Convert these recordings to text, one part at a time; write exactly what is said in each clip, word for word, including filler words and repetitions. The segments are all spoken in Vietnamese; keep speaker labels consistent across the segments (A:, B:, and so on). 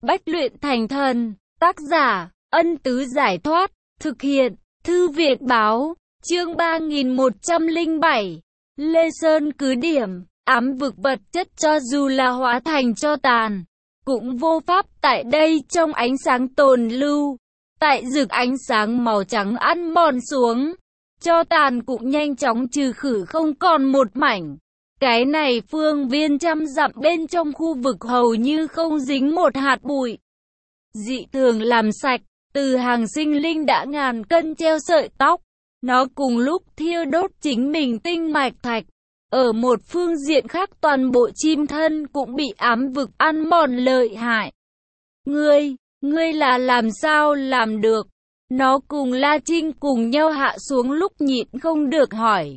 A: Bách luyện thành thần. Tác giả, Ân Tứ Giải Thoát. Thực hiện, Thư Việt Báo. Chương ba nghìn một trăm lẻ bảy. Lê Sơn cứ điểm. Ám vực vật chất cho dù là hóa thành tro tàn, cũng vô pháp tại đây trong ánh sáng tồn lưu. Tại rực ánh sáng màu trắng ăn mòn xuống, tro tàn cũng nhanh chóng trừ khử không còn một mảnh. Cái này phương viên trăm dặm bên trong khu vực hầu như không dính một hạt bụi. Dị thường làm sạch, Từ Hàng sinh linh đã ngàn cân treo sợi tóc. Nó cùng lúc thiêu đốt chính mình tinh mạch thạch. Ở một phương diện khác toàn bộ chim thân cũng bị ám vực ăn mòn lợi hại. Ngươi, ngươi là làm sao làm được? Nó cùng La Trinh cùng nhau hạ xuống lúc nhịn không được hỏi.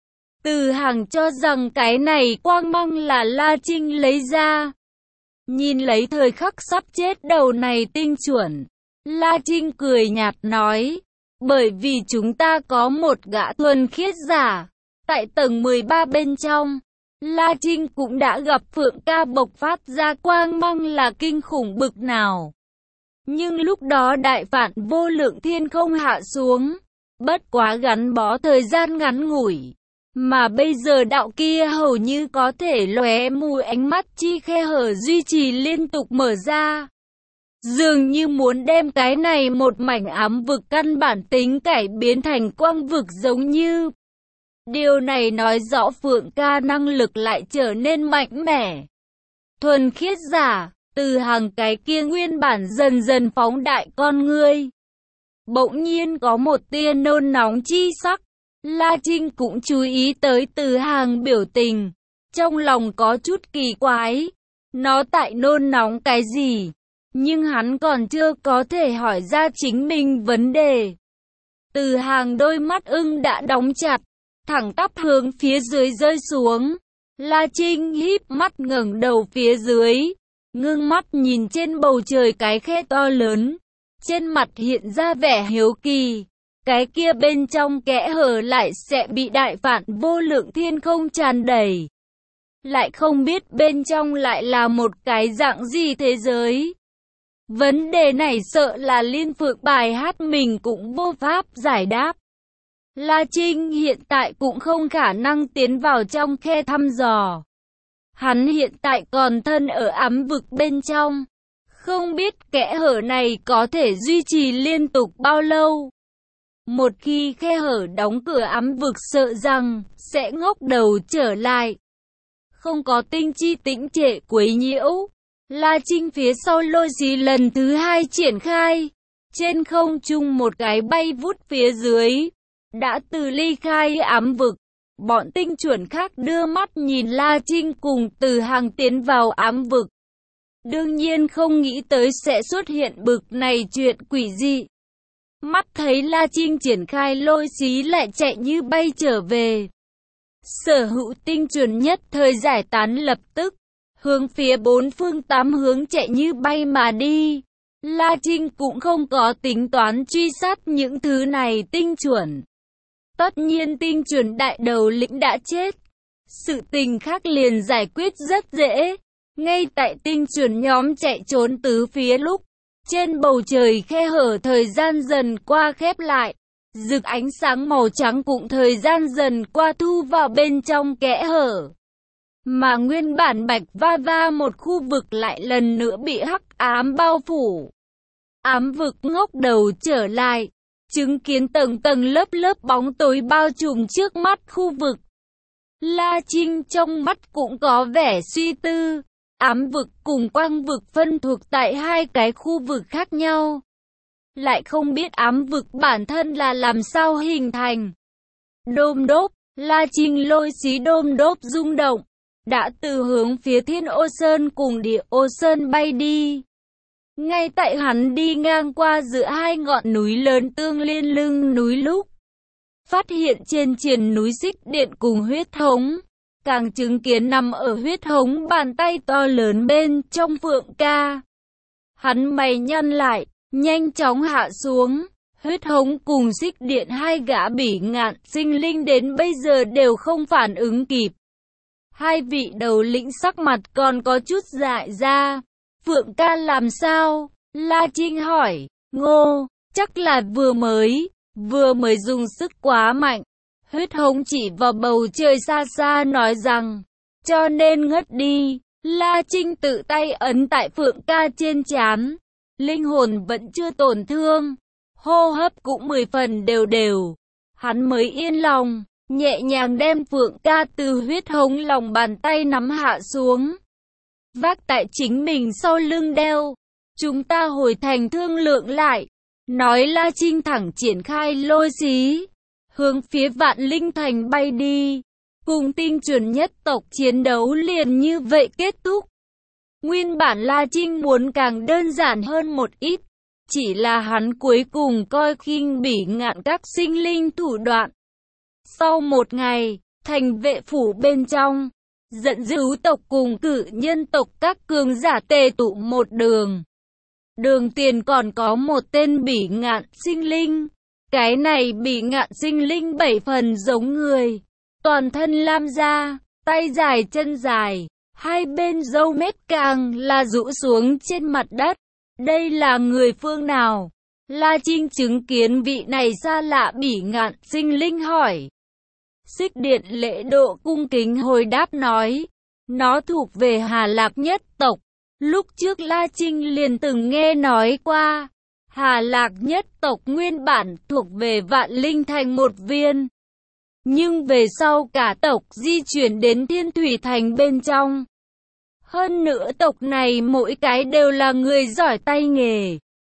A: Từ Hàng cho rằng cái này quang mang là La Trinh lấy ra. Nhìn lấy thời khắc sắp chết đầu này tinh chuẩn, La Trinh cười nhạt nói, bởi vì chúng ta có một gã thuần khiết giả. Tại tầng mười ba bên trong, La Trinh cũng đã gặp Phượng Ca bộc phát ra quang mang là kinh khủng bực nào. Nhưng lúc đó đại phản vô lượng thiên không hạ xuống, bất quá gắn bó thời gian ngắn ngủi. Mà bây giờ đạo kia hầu như có thể lóe mù ánh mắt chi khe hở duy trì liên tục mở ra. Dường như muốn đem cái này một mảnh ám vực căn bản tính cải biến thành quang vực giống như. Điều này nói rõ Phượng Ca năng lực lại trở nên mạnh mẽ. Thuần khiết giả, Từ Hàng cái kia nguyên bản dần dần phóng đại con ngươi. Bỗng nhiên có một tia nôn nóng chi sắc. La Trinh cũng chú ý tới Từ Hàng biểu tình. Trong lòng có chút kỳ quái. Nó tại nôn nóng cái gì? Nhưng hắn còn chưa có thể hỏi ra chính mình vấn đề. Từ Hàng đôi mắt ưng đã đóng chặt, thẳng tắp hướng phía dưới rơi xuống. La Trinh híp mắt ngẩng đầu phía dưới, ngưng mắt nhìn trên bầu trời cái khe to lớn. Trên mặt hiện ra vẻ hiếu kỳ. Cái kia bên trong kẽ hở lại sẽ bị đại phản vô lượng thiên không tràn đầy. Lại không biết bên trong lại là một cái dạng gì thế giới. Vấn đề này sợ là Liên Phượng bài hát mình cũng vô pháp giải đáp. La Trinh hiện tại cũng không khả năng tiến vào trong khe thăm dò. Hắn hiện tại còn thân ở ám vực bên trong. Không biết kẽ hở này có thể duy trì liên tục bao lâu. Một khi khe hở đóng cửa ám vực sợ rằng sẽ ngóc đầu trở lại. Không có tinh chi tĩnh trệ quấy nhiễu. La Trinh phía sau lôi xí lần thứ hai triển khai. Trên không trung một cái bay vút phía dưới. Đã từ ly khai ám vực. Bọn tinh chuẩn khác đưa mắt nhìn La Trinh cùng Từ Hàng tiến vào ám vực. Đương nhiên không nghĩ tới sẽ xuất hiện bực này chuyện quỷ dị. Mắt thấy La Trinh triển khai lôi xí lại chạy như bay trở về. Sở hữu tinh chuẩn nhất thời giải tán lập tức. Hướng phía bốn phương tám hướng chạy như bay mà đi. La Trinh cũng không có tính toán truy sát những thứ này tinh chuẩn. Tất nhiên tinh chuẩn đại đầu lĩnh đã chết. Sự tình khác liền giải quyết rất dễ. Ngay tại tinh chuẩn nhóm chạy trốn tứ phía lúc. Trên bầu trời khe hở thời gian dần qua khép lại. Rực ánh sáng màu trắng cũng thời gian dần qua thu vào bên trong kẽ hở. Mà nguyên bản bạch va va một khu vực lại lần nữa bị hắc ám bao phủ. Ám vực ngóc đầu trở lại. Chứng kiến tầng tầng lớp lớp bóng tối bao trùm trước mắt khu vực. La Trinh trong mắt cũng có vẻ suy tư. Ám vực cùng quang vực phân thuộc tại hai cái khu vực khác nhau. Lại không biết ám vực bản thân là làm sao hình thành. Đôm đốp, La Trinh lôi xí đôm đốp rung động. Đã từ hướng phía Thiên Ô Sơn cùng Địa Ô Sơn bay đi. Ngay tại hắn đi ngang qua giữa hai ngọn núi lớn tương liên lưng núi lúc. Phát hiện trên triền núi Xích Điện cùng huyết thống. Càng chứng kiến nằm ở huyết hống bàn tay to lớn bên trong Phượng Ca. Hắn mày nhăn lại, nhanh chóng hạ xuống. Huyết hống cùng Xích Điện hai gã bỉ ngạn sinh linh đến bây giờ đều không phản ứng kịp. Hai vị đầu lĩnh sắc mặt còn có chút dại ra. Phượng ca làm sao? La Trinh hỏi. Ngô, chắc là vừa mới, vừa mới dùng sức quá mạnh. Huyết hống chỉ vào bầu trời xa xa nói rằng, cho nên ngất đi. La Trinh tự tay ấn tại Phượng ca trên trán. Linh hồn vẫn chưa tổn thương, hô hấp cũng mười phần đều đều. Hắn mới yên lòng, nhẹ nhàng đem Phượng ca từ huyết hống lòng bàn tay nắm hạ xuống, vác tại chính mình sau lưng đeo. Chúng ta hồi thành thương lượng lại. Nói La Trinh thẳng triển khai lôi xí, hướng phía Vạn Linh Thành bay đi. Cùng tinh chuẩn nhất tộc chiến đấu liền như vậy kết thúc. Nguyên bản La Trinh muốn càng đơn giản hơn một ít, chỉ là hắn cuối cùng coi khinh bỉ ngạn các sinh linh thủ đoạn. Sau một ngày, thành vệ phủ bên trong, giận dữ tộc cùng cử nhân tộc các cường giả tề tụ một đường. Đường tiền còn có một tên bỉ ngạn sinh linh. Cái này bỉ ngạn sinh linh bảy phần giống người. Toàn thân lam da, tay dài chân dài, hai bên râu mép càng là rũ xuống trên mặt đất. Đây là người phương nào? La Trinh chứng kiến vị này xa lạ bỉ ngạn sinh linh hỏi. Xích Điện lễ độ cung kính hồi đáp nói, nó thuộc về Hà Lạc nhất tộc. Lúc trước La Trinh liền từng nghe nói qua, Hà Lạc nhất tộc nguyên bản thuộc về Vạn Linh Thành một viên. Nhưng về sau cả tộc di chuyển đến Thiên Thủy Thành bên trong. Hơn nữa tộc này mỗi cái đều là người giỏi tay nghề.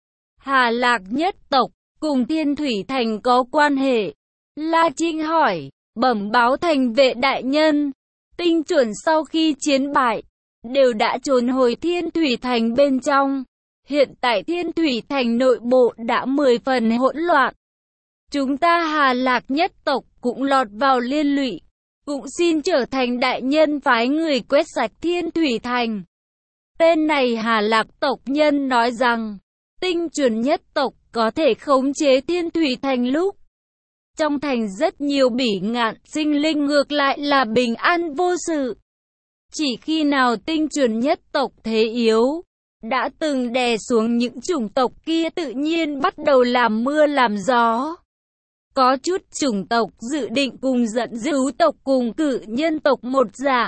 A: Hà Lạc nhất tộc cùng Thiên Thủy Thành có quan hệ. La Trinh hỏi, bẩm báo thành vệ đại nhân, tinh chuẩn sau khi chiến bại, đều đã trốn hồi Thiên Thủy Thành bên trong. Hiện tại Thiên Thủy Thành nội bộ đã mười phần hỗn loạn. Chúng ta Hà Lạc nhất tộc cũng lọt vào liên lụy, cũng xin trở thành đại nhân phái người quét sạch Thiên Thủy Thành. Tên này Hà Lạc tộc nhân nói rằng, tinh chuẩn nhất tộc có thể khống chế Thiên Thủy Thành lúc trong thành rất nhiều bỉ ngạn sinh linh ngược lại là bình an vô sự. Chỉ khi nào tinh chuẩn nhất tộc thế yếu, đã từng đè xuống những chủng tộc kia tự nhiên bắt đầu làm mưa làm gió. Có chút chủng tộc dự định cùng giận dữ tộc cùng cử nhân tộc một dạng,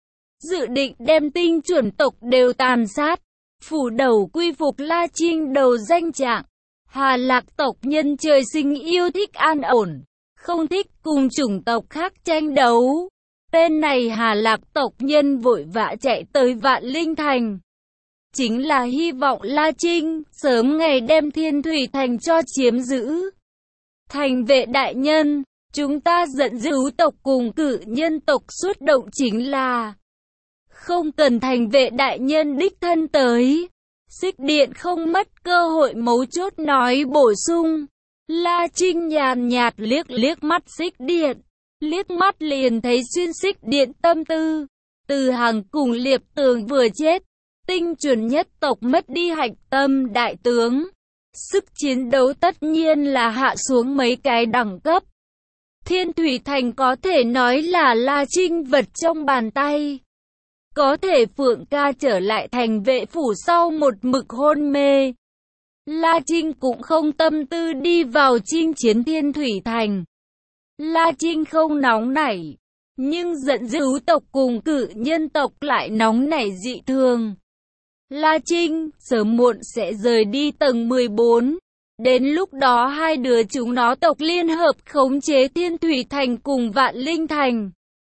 A: dự định đem tinh chuẩn tộc đều tàn sát, phủ đầu quy phục La Trinh đầu danh trạng. Hà Lạc tộc nhân trời sinh yêu thích an ổn, không thích cùng chủng tộc khác tranh đấu. Tên này Hà Lạc tộc nhân vội vã chạy tới Vạn Linh Thành, chính là hy vọng La Trinh sớm ngày đem Thiên Thủy Thành cho chiếm giữ. Thành vệ đại nhân, chúng ta giận dữ tộc cùng cử nhân tộc xuất động chính là không cần thành vệ đại nhân đích thân tới. Xích Điện không mất cơ hội mấu chốt nói bổ sung. La Trinh nhàn nhạt liếc liếc mắt Xích Điện, liếc mắt liền thấy xuyên Xích Điện tâm tư. Từ Hằng cùng Liệp Tường vừa chết, tinh chuẩn nhất tộc mất đi hạch tâm đại tướng. Sức chiến đấu tất nhiên là hạ xuống mấy cái đẳng cấp. Thiên Thủy Thành có thể nói là La Trinh vật trong bàn tay. Có thể Phượng ca trở lại thành vệ phủ sau một mực hôn mê. La Trinh cũng không tâm tư đi vào chinh chiến Thiên Thủy Thành. La Trinh không nóng nảy, nhưng giận dữ tộc cùng cử nhân tộc lại nóng nảy dị thường. La Trinh sớm muộn sẽ rời đi tầng mười bốn. Đến lúc đó hai đứa chúng nó tộc liên hợp khống chế Thiên Thủy Thành cùng Vạn Linh Thành.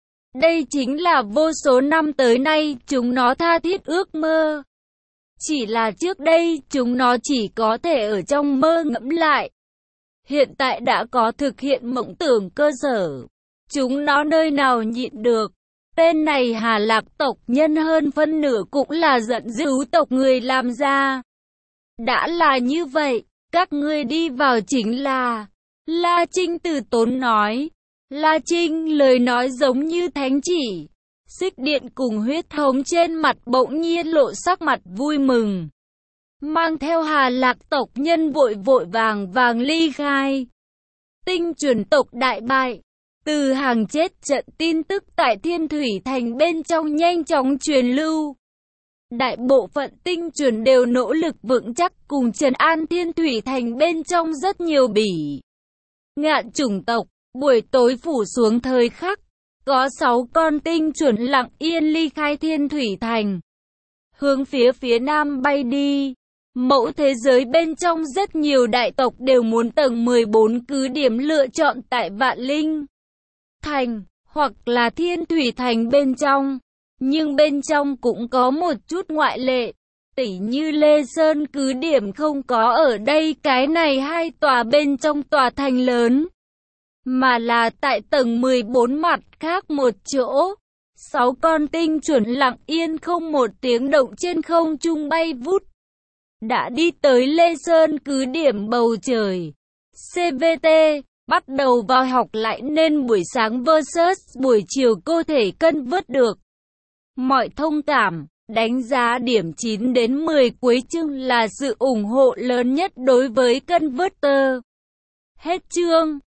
A: Đây chính là vô số năm tới nay chúng nó tha thiết ước mơ. Chỉ là trước đây chúng nó chỉ có thể ở trong mơ ngẫm lại. Hiện tại đã có thực hiện mộng tưởng cơ sở. Chúng nó nơi nào nhịn được. Tên này Hà Lạc tộc nhân hơn phân nửa cũng là giận dữ tộc người làm ra. Đã là như vậy, các ngươi đi vào chính là... La Trinh từ tốn nói. La Trinh lời nói giống như thánh chỉ. Xích Điện cùng huyết thống trên mặt bỗng nhiên lộ sắc mặt vui mừng. Mang theo Hà Lạc tộc nhân vội vội vàng vàng ly khai. Tinh chuẩn tộc đại bại. Từ Hàng chết trận tin tức tại Thiên Thủy Thành bên trong nhanh chóng truyền lưu. Đại bộ phận tinh chuẩn đều nỗ lực vững chắc cùng trấn an Thiên Thủy Thành bên trong rất nhiều bỉ ngạn chủng tộc. Buổi tối phủ xuống thời khắc, có sáu con tinh chuẩn lặng yên ly khai Thiên Thủy Thành, hướng phía phía nam bay đi. Mẫu thế giới bên trong rất nhiều đại tộc đều muốn tầng mười bốn cứ điểm lựa chọn tại Vạn Linh Thành, hoặc là Thiên Thủy Thành bên trong. Nhưng bên trong cũng có một chút ngoại lệ, tỉ như Lê Sơn cứ điểm không có ở đây cái này hai tòa bên trong tòa thành lớn, mà là tại tầng mười bốn mặt khác một chỗ. Sáu con tinh chuẩn lặng yên không một tiếng động trên không trung bay vút, đã đi tới Lê Sơn cứ điểm bầu trời. xê vê tê, bắt đầu vào học lại nên buổi sáng versus buổi chiều cô thể cân vớt được. Mọi thông cảm, đánh giá điểm chín đến mười cuối chương là sự ủng hộ lớn nhất đối với cân vớt tơ. Hết chương.